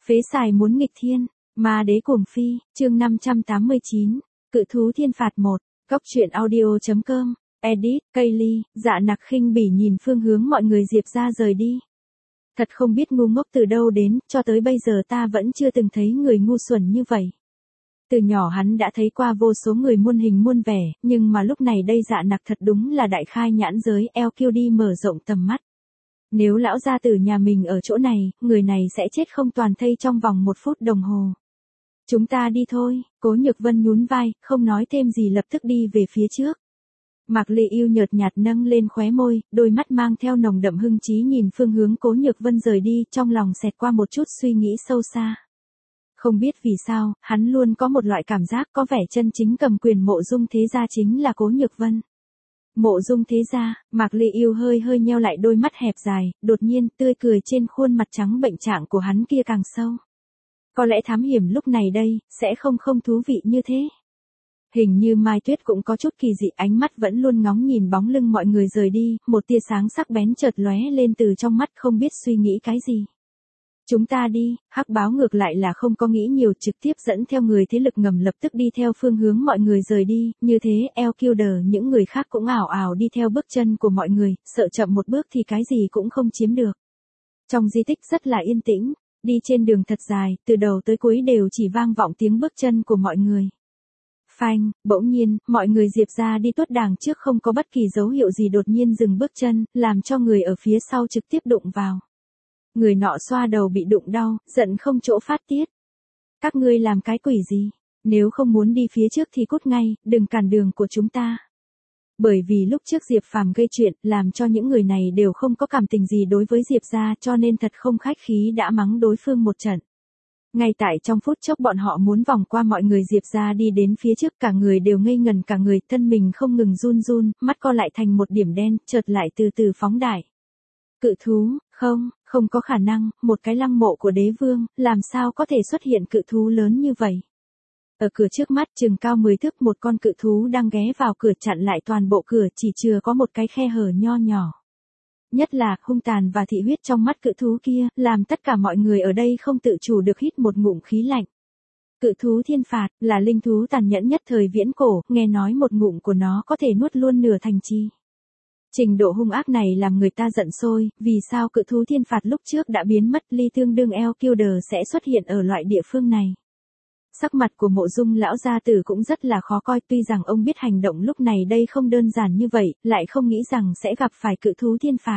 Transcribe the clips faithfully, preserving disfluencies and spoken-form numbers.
Phế xài muốn nghịch thiên, ma đế cuồng phi, chương năm trăm tám mươi chín, cự thú thiên phạt một, cóc truyện audio.com, edit, Kaylee, dạ nặc khinh bỉ nhìn phương hướng mọi người Diệp ra rời đi. Thật không biết ngu ngốc từ đâu đến, cho tới bây giờ ta vẫn chưa từng thấy người ngu xuẩn như vậy. Từ nhỏ hắn đã thấy qua vô số người muôn hình muôn vẻ, nhưng mà lúc này đây dạ nặc thật đúng là đại khai nhãn giới, eo kiêu đi mở rộng tầm mắt. Nếu lão gia tử nhà mình ở chỗ này, người này sẽ chết không toàn thây trong vòng một phút đồng hồ. Chúng ta đi thôi, Cố Nhược Vân nhún vai, không nói thêm gì lập tức đi về phía trước. Mạc Lệ Yêu nhợt nhạt nâng lên khóe môi, đôi mắt mang theo nồng đậm hưng trí nhìn phương hướng Cố Nhược Vân rời đi, trong lòng xẹt qua một chút suy nghĩ sâu xa. Không biết vì sao, hắn luôn có một loại cảm giác có vẻ chân chính cầm quyền Mộ Dung Thế Gia chính là Cố Nhược Vân. Mộ Dung Thế Gia, Mạc Lệ Yêu hơi hơi nheo lại đôi mắt hẹp dài, đột nhiên tươi cười trên khuôn mặt trắng bệnh trạng của hắn kia càng sâu. Có lẽ thám hiểm lúc này đây, sẽ không không thú vị như thế. Hình như Mai Tuyết cũng có chút kỳ dị, ánh mắt vẫn luôn ngóng nhìn bóng lưng mọi người rời đi, một tia sáng sắc bén chợt lóe lên từ trong mắt không biết suy nghĩ cái gì. Chúng ta đi, Hắc Báo ngược lại là không có nghĩ nhiều, trực tiếp dẫn theo người thế lực ngầm lập tức đi theo phương hướng mọi người rời đi, như thế eo kiêu đờ những người khác cũng ảo ảo đi theo bước chân của mọi người, sợ chậm một bước thì cái gì cũng không chiếm được. Trong di tích rất là yên tĩnh, đi trên đường thật dài, từ đầu tới cuối đều chỉ vang vọng tiếng bước chân của mọi người. Phanh, bỗng nhiên, mọi người Diệp ra đi tuốt đàng trước không có bất kỳ dấu hiệu gì đột nhiên dừng bước chân, làm cho người ở phía sau trực tiếp đụng vào. Người nọ xoa đầu bị đụng đau, giận không chỗ phát tiết. Các ngươi làm cái quỷ gì? Nếu không muốn đi phía trước thì cút ngay, đừng cản đường của chúng ta. Bởi vì lúc trước Diệp Phàm gây chuyện, làm cho những người này đều không có cảm tình gì đối với Diệp ra, cho nên thật không khách khí đã mắng đối phương một trận. Ngay tại trong phút chốc bọn họ muốn vòng qua mọi người Diệp ra đi đến phía trước, cả người đều ngây ngần cả người, thân mình không ngừng run run, mắt co lại thành một điểm đen, chợt lại từ từ phóng đại. Cự thú, không, không có khả năng, một cái lăng mộ của đế vương, làm sao có thể xuất hiện cự thú lớn như vậy. Ở cửa trước mắt chừng cao mười thước một con cự thú đang ghé vào cửa chặn lại toàn bộ cửa, chỉ chừa có một cái khe hở nho nhỏ. Nhất là hung tàn và thị huyết trong mắt cự thú kia, làm tất cả mọi người ở đây không tự chủ được hít một ngụm khí lạnh. Cự thú thiên phạt, là linh thú tàn nhẫn nhất thời viễn cổ, nghe nói một ngụm của nó có thể nuốt luôn nửa thành trì. Trình độ hung ác này làm người ta giận sôi, vì sao cự thú thiên phạt lúc trước đã biến mất, ly tương đương eo kiêu đờ sẽ xuất hiện ở loại địa phương này. Sắc mặt của Mộ Dung lão gia tử cũng rất là khó coi, tuy rằng ông biết hành động lúc này đây không đơn giản như vậy, lại không nghĩ rằng sẽ gặp phải cự thú thiên phạt.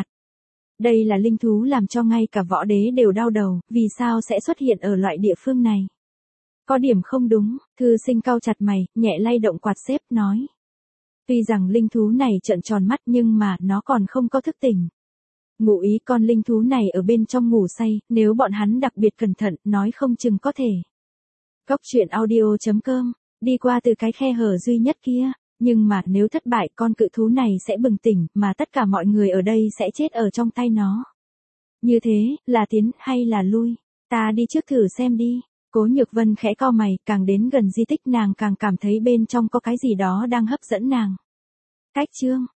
Đây là linh thú làm cho ngay cả võ đế đều đau đầu, vì sao sẽ xuất hiện ở loại địa phương này. Có điểm không đúng, thư sinh cau chặt mày, nhẹ lay động quạt xếp, nói. Tuy rằng linh thú này trợn tròn mắt nhưng mà nó còn không có thức tỉnh. Ngụ ý con linh thú này ở bên trong ngủ say, nếu bọn hắn đặc biệt cẩn thận, nói không chừng có thể. Cóc truyện audio.com, đi qua từ cái khe hở duy nhất kia, nhưng mà nếu thất bại con cự thú này sẽ bừng tỉnh, mà tất cả mọi người ở đây sẽ chết ở trong tay nó. Như thế, là tiến hay là lui? Ta đi trước thử xem đi. Cố Nhược Vân khẽ cau mày, càng đến gần di tích nàng càng cảm thấy bên trong có cái gì đó đang hấp dẫn nàng. Cách chương,